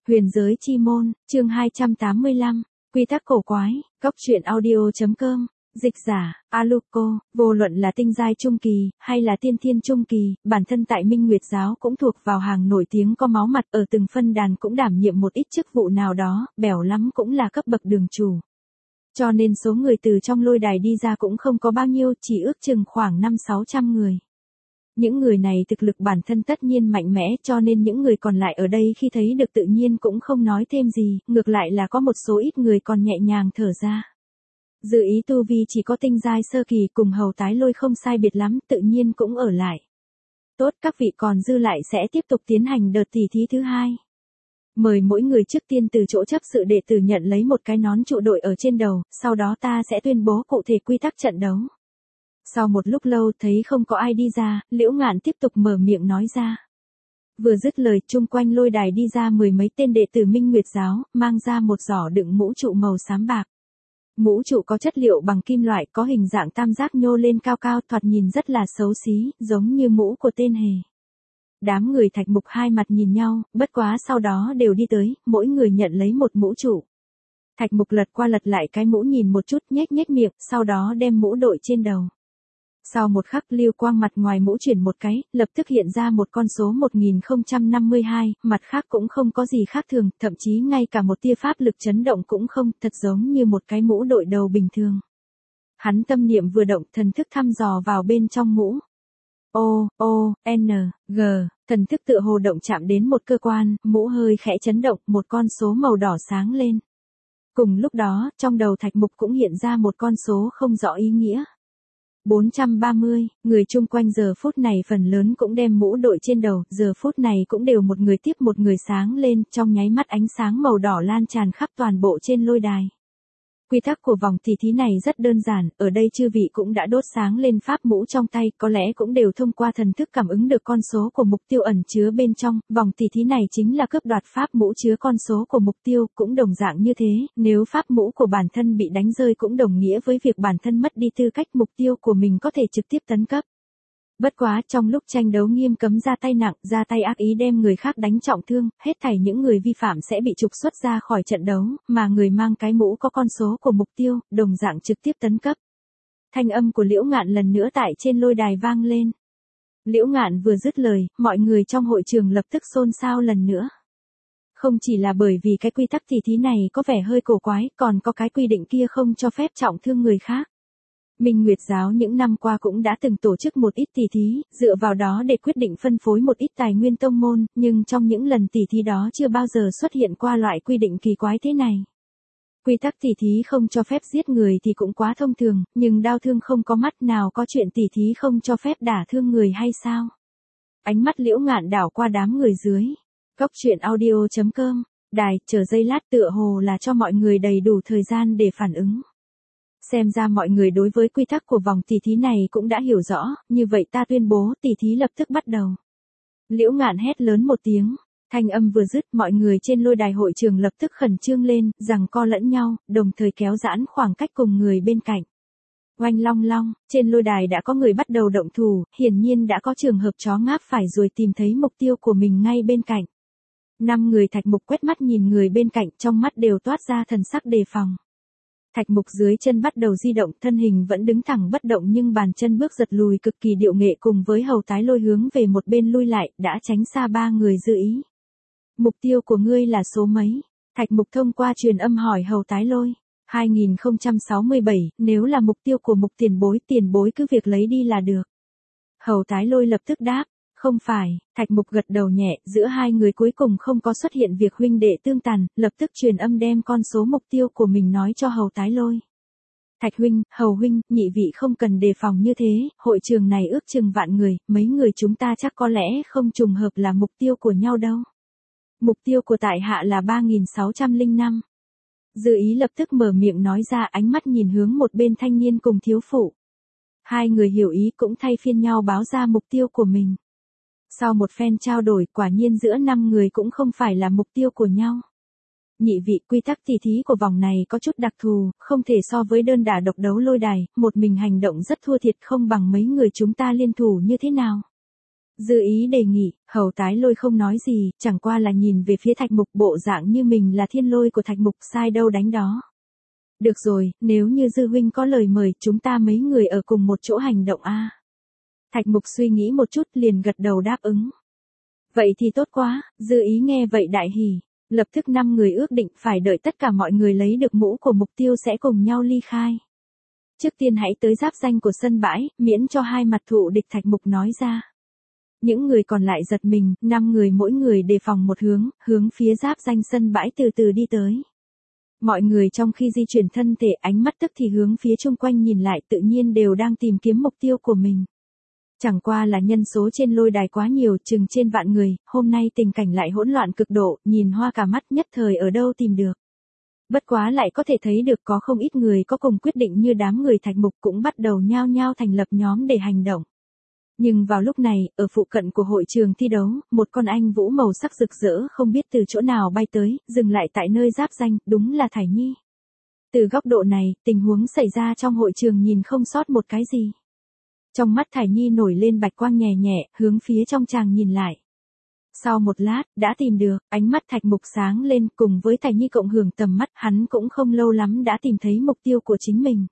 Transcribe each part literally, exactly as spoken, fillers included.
Huyền giới chi môn, chương hai trăm tám mươi lăm, quy tắc cổ quái, cóc truyện audio.com, dịch giả, Aluko, vô luận là tinh giai trung kỳ, hay là tiên thiên trung kỳ, bản thân tại Minh Nguyệt giáo cũng thuộc vào hàng nổi tiếng có máu mặt, ở từng phân đàn cũng đảm nhiệm một ít chức vụ nào đó, bèo lắm cũng là cấp bậc đường chủ. Cho nên số người từ trong lôi đài đi ra cũng không có bao nhiêu, chỉ ước chừng khoảng năm sáu trăm người. Những người này thực lực bản thân tất nhiên mạnh mẽ, cho nên những người còn lại ở đây khi thấy được tự nhiên cũng không nói thêm gì, ngược lại là có một số ít người còn nhẹ nhàng thở ra. Dự ý tu vi chỉ có tinh giai sơ kỳ cùng hầu tái lôi không sai biệt lắm, tự nhiên cũng ở lại. Tốt, các vị còn dư lại sẽ tiếp tục tiến hành đợt tỉ thí thứ hai. Mời mỗi người trước tiên từ chỗ chấp sự đệ tử nhận lấy một cái nón trụ đội ở trên đầu, sau đó ta sẽ tuyên bố cụ thể quy tắc trận đấu. Sau một lúc lâu thấy không có ai đi ra, Liễu Ngạn tiếp tục mở miệng nói ra. Vừa dứt lời, chung quanh lôi đài đi ra mười mấy tên đệ tử Minh Nguyệt giáo, mang ra một giỏ đựng mũ trụ màu xám bạc. Mũ trụ có chất liệu bằng kim loại, có hình dạng tam giác nhô lên cao cao, thoạt nhìn rất là xấu xí, giống như mũ của tên hề. Đám người Thạch Mục hai mặt nhìn nhau, bất quá sau đó đều đi tới, mỗi người nhận lấy một mũ trụ. Thạch Mục lật qua lật lại cái mũ nhìn một chút, nhếch nhếch miệng, sau đó đem mũ đội trên đầu. Sau một khắc lưu quang mặt ngoài mũ chuyển một cái, lập tức hiện ra một con số một nghìn không trăm năm mươi hai, mặt khác cũng không có gì khác thường, thậm chí ngay cả một tia pháp lực chấn động cũng không, thật giống như một cái mũ đội đầu bình thường. Hắn tâm niệm vừa động, thần thức thăm dò vào bên trong mũ. O, O, N, G, thần thức tựa hồ động chạm đến một cơ quan, mũ hơi khẽ chấn động, một con số màu đỏ sáng lên. Cùng lúc đó, trong đầu Thạch Mục cũng hiện ra một con số không rõ ý nghĩa. bốn trăm ba mươi, người chung quanh giờ phút này phần lớn cũng đem mũ đội trên đầu, giờ phút này cũng đều một người tiếp một người sáng lên, trong nháy mắt ánh sáng màu đỏ lan tràn khắp toàn bộ trên lôi đài. Quy tắc của vòng tỉ thí này rất đơn giản, ở đây chư vị cũng đã đốt sáng lên pháp mũ trong tay, có lẽ cũng đều thông qua thần thức cảm ứng được con số của mục tiêu ẩn chứa bên trong, vòng tỉ thí này chính là cướp đoạt pháp mũ chứa con số của mục tiêu, cũng đồng dạng như thế, nếu pháp mũ của bản thân bị đánh rơi cũng đồng nghĩa với việc bản thân mất đi tư cách mục tiêu của mình có thể trực tiếp tấn cấp. Bất quá trong lúc tranh đấu nghiêm cấm ra tay nặng, ra tay ác ý đem người khác đánh trọng thương, hết thảy những người vi phạm sẽ bị trục xuất ra khỏi trận đấu, mà người mang cái mũ có con số của mục tiêu, đồng dạng trực tiếp tấn cấp. Thanh âm của Liễu Ngạn lần nữa tại trên lôi đài vang lên. Liễu Ngạn vừa dứt lời, mọi người trong hội trường lập tức xôn xao lần nữa. Không chỉ là bởi vì cái quy tắc tỉ thí này có vẻ hơi cổ quái, còn có cái quy định kia không cho phép trọng thương người khác. Minh Nguyệt giáo những năm qua cũng đã từng tổ chức một ít tỉ thí, dựa vào đó để quyết định phân phối một ít tài nguyên tông môn, nhưng trong những lần tỉ thí đó chưa bao giờ xuất hiện qua loại quy định kỳ quái thế này. Quy tắc tỉ thí không cho phép giết người thì cũng quá thông thường, nhưng đao thương không có mắt, nào có chuyện tỉ thí không cho phép đả thương người hay sao? Ánh mắt Liễu Ngạn đảo qua đám người dưới. Cóc truyện audio.com, đài, chờ giây lát, tựa hồ là cho mọi người đầy đủ thời gian để phản ứng. Xem ra mọi người đối với quy tắc của vòng tỉ thí này cũng đã hiểu rõ, như vậy ta tuyên bố tỉ thí lập tức bắt đầu. Liễu Ngạn hét lớn một tiếng, thanh âm vừa dứt, mọi người trên lôi đài hội trường lập tức khẩn trương lên, giằng co lẫn nhau, đồng thời kéo giãn khoảng cách cùng người bên cạnh. Oanh long long, trên lôi đài đã có người bắt đầu động thủ, hiển nhiên đã có trường hợp chó ngáp phải rồi tìm thấy mục tiêu của mình ngay bên cạnh. Năm người Thạch Mục quét mắt nhìn người bên cạnh, trong mắt đều toát ra thần sắc đề phòng. Thạch Mục dưới chân bắt đầu di động, thân hình vẫn đứng thẳng bất động nhưng bàn chân bước giật lùi cực kỳ điệu nghệ, cùng với hầu tái lôi hướng về một bên lui lại, đã tránh xa ba người dư ý. Mục tiêu của ngươi là số mấy? Thạch Mục thông qua truyền âm hỏi hầu tái lôi. hai nghìn không trăm sáu mươi bảy, nếu là mục tiêu của Mục tiền bối, tiền bối cứ việc lấy đi là được. Hầu tái lôi lập tức đáp. Không phải, Thạch Mục gật đầu nhẹ, giữa hai người cuối cùng không có xuất hiện việc huynh đệ tương tàn, lập tức truyền âm đem con số mục tiêu của mình nói cho hầu tái lôi. Thạch huynh, hầu huynh, nhị vị không cần đề phòng như thế, hội trường này ước chừng vạn người, mấy người chúng ta chắc có lẽ không trùng hợp là mục tiêu của nhau đâu. Mục tiêu của tại hạ là ba nghìn sáu trăm lẻ năm. Dư ý lập tức mở miệng nói ra, ánh mắt nhìn hướng một bên thanh niên cùng thiếu phụ. Hai người hiểu ý cũng thay phiên nhau báo ra mục tiêu của mình. Sau một phen trao đổi, quả nhiên giữa năm người cũng không phải là mục tiêu của nhau. Nhị vị, quy tắc tỉ thí của vòng này có chút đặc thù, không thể so với đơn đả độc đấu lôi đài, một mình hành động rất thua thiệt, không bằng mấy người chúng ta liên thủ như thế nào. Dư ý đề nghị, Hầu Tái Lôi không nói gì, chẳng qua là nhìn về phía Thạch Mục bộ dạng như mình là thiên lôi của Thạch Mục, sai đâu đánh đó. Được rồi, nếu như Dư huynh có lời mời, chúng ta mấy người ở cùng một chỗ hành động a. Thạch Mục suy nghĩ một chút liền gật đầu đáp ứng. Vậy thì tốt quá, Dư ý nghe vậy đại hỉ, lập tức năm người ước định phải đợi tất cả mọi người lấy được mũ của mục tiêu sẽ cùng nhau ly khai. Trước tiên hãy tới giáp danh của sân bãi, miễn cho hai mặt thù địch, Thạch Mục nói ra. Những người còn lại giật mình, năm người mỗi người đề phòng một hướng, hướng phía giáp danh sân bãi từ từ đi tới. Mọi người trong khi di chuyển thân thể ánh mắt tức thì hướng phía chung quanh nhìn lại, tự nhiên đều đang tìm kiếm mục tiêu của mình. Chẳng qua là nhân số trên lôi đài quá nhiều, chừng trên vạn người, hôm nay tình cảnh lại hỗn loạn cực độ, nhìn hoa cả mắt, nhất thời ở đâu tìm được. Bất quá lại có thể thấy được có không ít người có cùng quyết định như đám người Thạch Mục cũng bắt đầu nhao nhao thành lập nhóm để hành động. Nhưng vào lúc này, ở phụ cận của hội trường thi đấu, một con anh vũ màu sắc rực rỡ không biết từ chỗ nào bay tới, dừng lại tại nơi giáp danh, đúng là Thải Nhi. Từ góc độ này, tình huống xảy ra trong hội trường nhìn không sót một cái gì. Trong mắt Thải Nhi nổi lên bạch quang nhẹ nhẹ, hướng phía trong chàng nhìn lại. Sau một lát, đã tìm được, ánh mắt Thạch Mục sáng lên, cùng với Thải Nhi cộng hưởng tầm mắt, hắn cũng không lâu lắm đã tìm thấy mục tiêu của chính mình.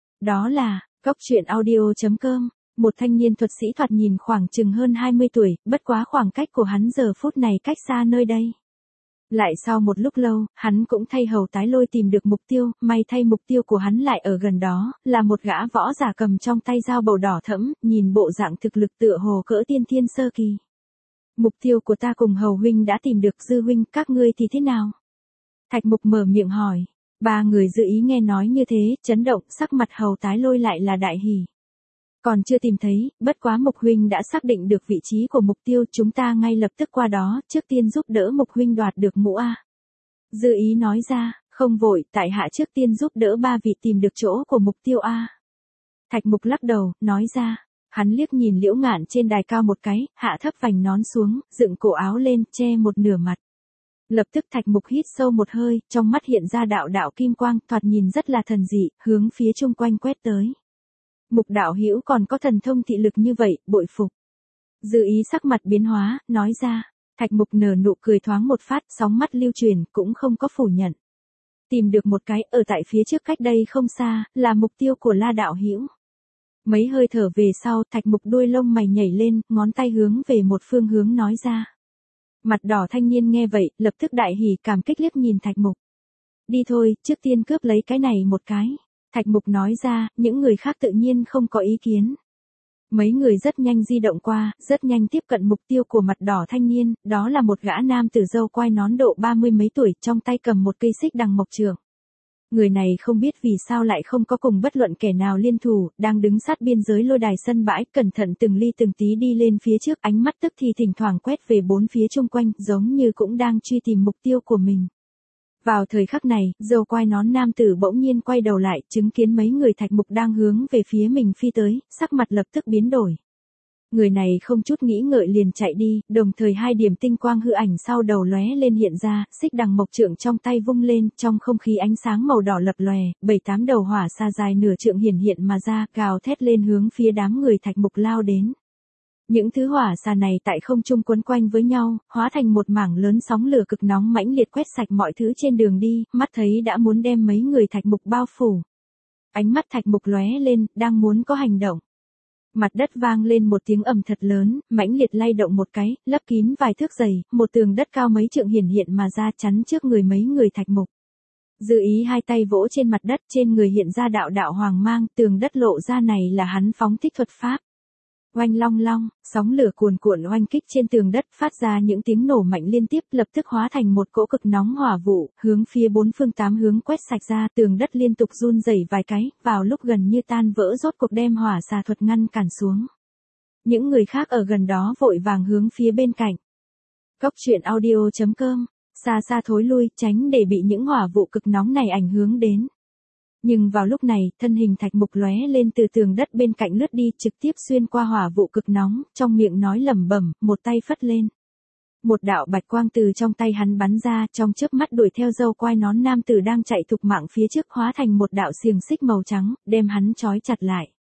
Đó là, Cốc Truyện Audio chấm com. Một thanh niên thuật sĩ thoạt nhìn khoảng chừng hơn hai mươi tuổi, bất quá khoảng cách của hắn giờ phút này cách xa nơi đây. Lại sau một lúc lâu, hắn cũng thay Hầu Tái Lôi tìm được mục tiêu, may thay mục tiêu của hắn lại ở gần đó, là một gã võ giả cầm trong tay dao bầu đỏ thẫm, nhìn bộ dạng thực lực tựa hồ cỡ tiên thiên sơ kỳ. Mục tiêu của ta cùng Hầu huynh đã tìm được, Dư huynh, các ngươi thì thế nào? Thạch Mục mở miệng hỏi. Ba người Dư ý nghe nói như thế, chấn động, sắc mặt Hầu Tái Lôi lại là đại hỉ. Còn chưa tìm thấy, bất quá Mục huynh đã xác định được vị trí của mục tiêu, chúng ta ngay lập tức qua đó, trước tiên giúp đỡ Mục huynh đoạt được mũ a. Dư ý nói ra, không vội, tại hạ trước tiên giúp đỡ ba vị tìm được chỗ của mục tiêu a. Thạch Mục lắc đầu, nói ra, hắn liếc nhìn Liễu Ngạn trên đài cao một cái, hạ thấp vành nón xuống, dựng cổ áo lên, che một nửa mặt. Lập tức Thạch Mục hít sâu một hơi, trong mắt hiện ra đạo đạo kim quang, thoạt nhìn rất là thần dị, hướng phía chung quanh quét tới. Mục đạo hữu còn có thần thông thị lực như vậy, bội phục. Dư ý sắc mặt biến hóa, nói ra. Thạch Mục nở nụ cười thoáng một phát, sóng mắt lưu truyền, cũng không có phủ nhận. Tìm được một cái, ở tại phía trước cách đây không xa, là mục tiêu của La đạo hữu. Mấy hơi thở về sau, Thạch Mục đuôi lông mày nhảy lên, ngón tay hướng về một phương hướng nói ra. Mặt đỏ thanh niên nghe vậy, lập tức đại hỉ cảm kích liếc nhìn Thạch Mục. Đi thôi, trước tiên cướp lấy cái này một cái. Thạch Mục nói ra, những người khác tự nhiên không có ý kiến. Mấy người rất nhanh di động qua, rất nhanh tiếp cận mục tiêu của mặt đỏ thanh niên, đó là một gã nam tử râu quai nón độ ba mươi mấy tuổi, trong tay cầm một cây xích đằng mộc trường. Người này không biết vì sao lại không có cùng bất luận kẻ nào liên thủ, đang đứng sát biên giới lôi đài sân bãi, cẩn thận từng ly từng tí đi lên phía trước, ánh mắt tức thì thỉnh thoảng quét về bốn phía chung quanh, giống như cũng đang truy tìm mục tiêu của mình. Vào thời khắc này, râu quai nón nam tử bỗng nhiên quay đầu lại, chứng kiến mấy người Thạch Mục đang hướng về phía mình phi tới, sắc mặt lập tức biến đổi. Người này không chút nghĩ ngợi liền chạy đi, đồng thời hai điểm tinh quang hư ảnh sau đầu lóe lên hiện ra, xích đằng mộc trượng trong tay vung lên, trong không khí ánh sáng màu đỏ lập lòe, bảy tám đầu hỏa xa dài nửa trượng hiển hiện mà ra, gào thét lên hướng phía đám người Thạch Mục lao đến. Những thứ hỏa xà này tại không trung quấn quanh với nhau, hóa thành một mảng lớn sóng lửa cực nóng mãnh liệt quét sạch mọi thứ trên đường đi, mắt thấy đã muốn đem mấy người Thạch Mục bao phủ. Ánh mắt Thạch Mục lóe lên, đang muốn có hành động. Mặt đất vang lên một tiếng ầm thật lớn, mãnh liệt lay động một cái, lấp kín vài thước dày, một tường đất cao mấy trượng hiển hiện mà ra chắn trước người mấy người Thạch Mục. Dư ý hai tay vỗ trên mặt đất, trên người hiện ra đạo đạo hoàng mang, tường đất lộ ra này là hắn phóng thích thuật pháp. Oanh long long, sóng lửa cuồn cuộn oanh kích trên tường đất, phát ra những tiếng nổ mạnh liên tiếp, lập tức hóa thành một cỗ cực nóng hỏa vụ, hướng phía bốn phương tám hướng quét sạch ra, tường đất liên tục run rẩy vài cái, vào lúc gần như tan vỡ rốt cuộc đem hỏa xà thuật ngăn cản xuống. Những người khác ở gần đó vội vàng hướng phía bên cạnh. Cốc Truyện Audio chấm com, xa xa thối lui, tránh để bị những hỏa vụ cực nóng này ảnh hưởng đến. Nhưng vào lúc này, thân hình Thạch Mục lóe lên từ tường đất bên cạnh lướt đi, trực tiếp xuyên qua hỏa vụ cực nóng, trong miệng nói lẩm bẩm, một tay phất lên. Một đạo bạch quang từ trong tay hắn bắn ra, trong chớp mắt đuổi theo râu quai nón nam tử đang chạy thục mạng phía trước, hóa thành một đạo xiềng xích màu trắng, đem hắn trói chặt lại.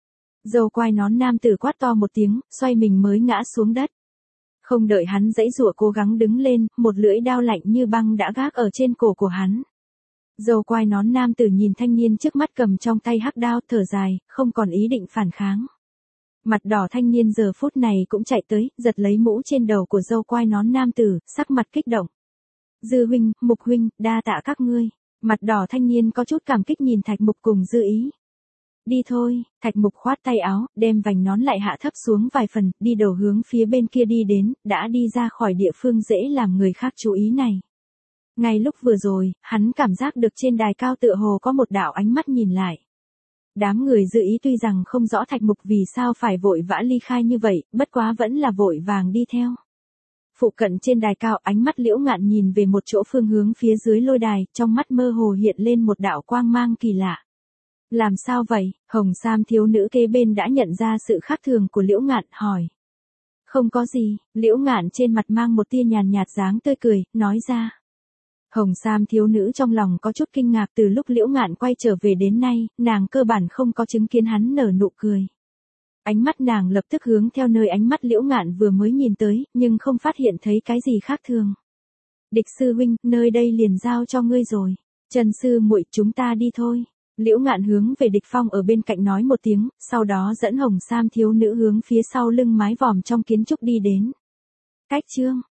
Dâu quai nón nam tử quát to một tiếng, xoay mình mới ngã xuống đất. Không đợi hắn giãy giụa cố gắng đứng lên, một lưỡi đao lạnh như băng đã gác ở trên cổ của hắn. Dâu quai nón nam tử nhìn thanh niên trước mắt cầm trong tay hắc đao, thở dài, không còn ý định phản kháng. Mặt đỏ thanh niên giờ phút này cũng chạy tới, giật lấy mũ trên đầu của dâu quai nón nam tử, sắc mặt kích động. Dư huynh, Mục huynh, đa tạ các ngươi. Mặt đỏ thanh niên có chút cảm kích nhìn Thạch Mục cùng Dư Ý. Đi thôi, Thạch Mục khoát tay áo, đem vành nón lại hạ thấp xuống vài phần, đi đầu hướng phía bên kia đi đến, đã đi ra khỏi địa phương dễ làm người khác chú ý này. Ngay lúc vừa rồi, hắn cảm giác được trên đài cao tựa hồ có một đạo ánh mắt nhìn lại. Đám người Dư Ý tuy rằng không rõ Thạch Mục vì sao phải vội vã ly khai như vậy, bất quá vẫn là vội vàng đi theo. Phụ cận trên đài cao, ánh mắt Liễu Ngạn nhìn về một chỗ phương hướng phía dưới lôi đài, trong mắt mơ hồ hiện lên một đạo quang mang kỳ lạ. Làm sao vậy? Hồng Sam thiếu nữ kế bên đã nhận ra sự khác thường của Liễu Ngạn, hỏi. Không có gì, Liễu Ngạn trên mặt mang một tia nhàn nhạt dáng tươi cười, nói ra. Hồng Sam thiếu nữ trong lòng có chút kinh ngạc, từ lúc Liễu Ngạn quay trở về đến nay, nàng cơ bản không có chứng kiến hắn nở nụ cười. Ánh mắt nàng lập tức hướng theo nơi ánh mắt Liễu Ngạn vừa mới nhìn tới, nhưng không phát hiện thấy cái gì khác thường. Địch sư huynh, nơi đây liền giao cho ngươi rồi. Trần sư muội, chúng ta đi thôi. Liễu Ngạn hướng về Địch Phong ở bên cạnh nói một tiếng, sau đó dẫn Hồng Sam thiếu nữ hướng phía sau lưng mái vòm trong kiến trúc đi đến. Cách chương